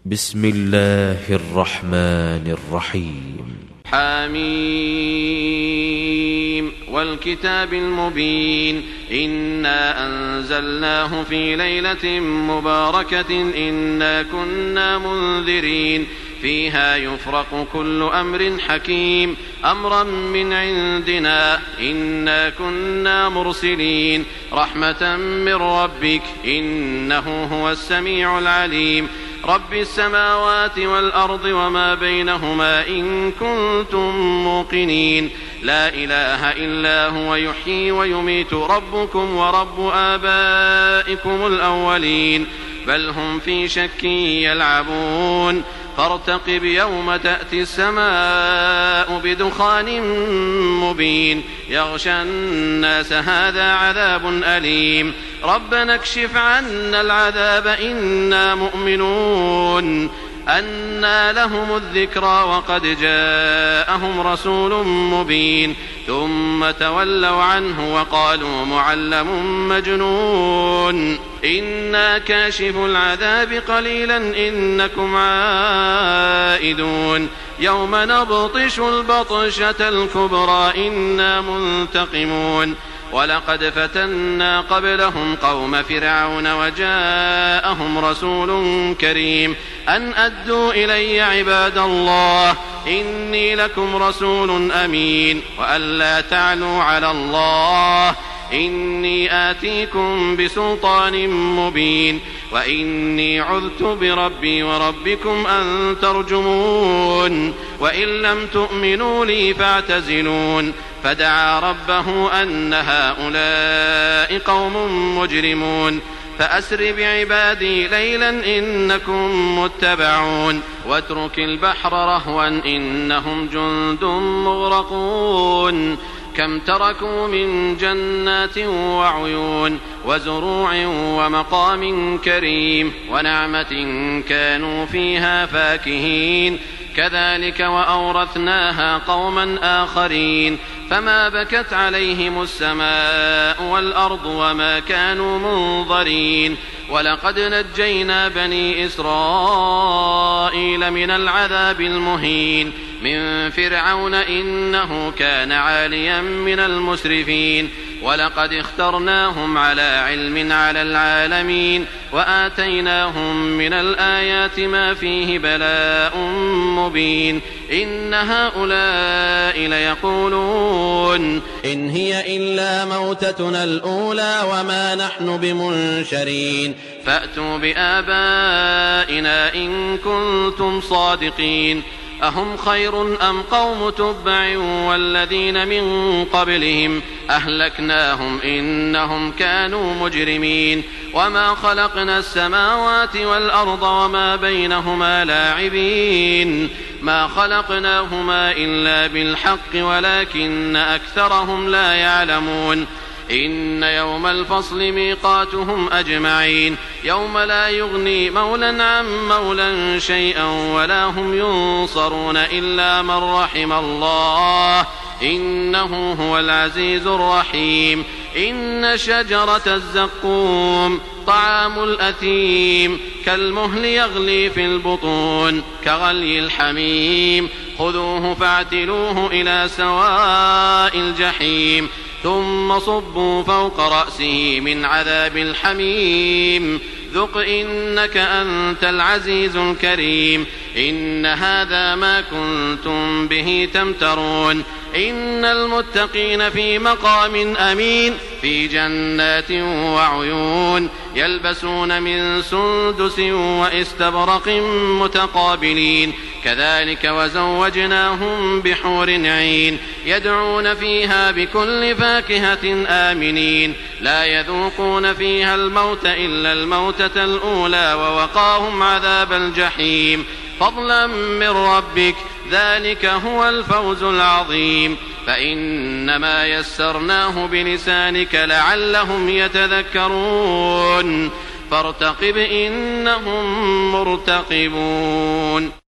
بسم الله الرحمن الرحيم. حميم والكتاب المبين إنا أنزلناه في ليلة مباركة إنا كنا منذرين فيها يفرق كل أمر حكيم أمرا من عندنا إنا كنا مرسلين رحمة من ربك إنه هو السميع العليم رب السماوات والأرض وما بينهما إن كنتم موقنين لا إله إلا هو يحيي ويميت ربكم ورب آبائكم الأولين بل هم في شك يلعبون فارتقب يوم تأتي السماء بدخان مبين يغشى الناس هذا عذاب أليم ربنا اكشف عنا العذاب إنا مؤمنون أنى لهم الذكرى وقد جاءهم رسول مبين ثم تولوا عنه وقالوا معلم مجنون إنا كاشف العذاب قليلا إنكم عائدون يوم نبطش البطشة الكبرى إنا منتقمون ولقد فتنا قبلهم قوم فرعون وجاءهم رسول كريم أن أدوا إلي عباد الله إني لكم رسول أمين وأن لا تعلوا على الله إني آتيكم بسلطان مبين وإني عذت بربي وربكم أن ترجمون وإن لم تؤمنوا لي فاعتزلون فدعا ربه أن هؤلاء قوم مجرمون فأسر بعبادي ليلا إنكم متبعون واترك البحر رهوا إنهم جند مغرقون كم تركوا من جنات وعيون وزروع ومقام كريم ونعمة كانوا فيها فاكهين كذلك وأورثناها قوما آخرين فما بكت عليهم السماء والأرض وما كانوا منظرين ولقد نجينا بني إسرائيل من العذاب المهين من فرعون إنه كان عاليا من المسرفين ولقد اخترناهم على علم على العالمين وآتيناهم من الآيات ما فيه بلاء مبين إن هؤلاء ليقولون إن هي إلا موتتنا الأولى وما نحن بمنشرين فأتوا بآبائنا إن كنتم صادقين أهم خير أم قوم تبع والذين من قبلهم أهلكناهم إنهم كانوا مجرمين وما خلقنا السماوات والأرض وما بينهما لاعبين ما خلقناهما إلا بالحق ولكن أكثرهم لا يعلمون إن يوم الفصل ميقاتهم أجمعين يوم لا يغني مولى عن مولى شيئا ولا هم ينصرون إلا من رحم الله إنه هو العزيز الرحيم إن شجرة الزقوم طعام الأثيم كالمهل يغلي في البطون كغلي الحميم خذوه فاعتلوه إلى سواء الجحيم ثم صبوا فوق رأسه من عذاب الحميم ذق إنك أنت العزيز الكريم إن هذا ما كنتم به تمترون إن المتقين في مقام أمين في جنات وعيون يلبسون من سندس وإستبرق متقابلين كذلك وزوجناهم بحور عين يدعون فيها بكل فاكهة آمنين لا يذوقون فيها الموت إلا الموتة الأولى ووقاهم عذاب الجحيم فضلا من ربك ذلك هو الفوز العظيم فإنما يسرناه بلسانك لعلهم يتذكرون فارتقب إنهم مرتقبون.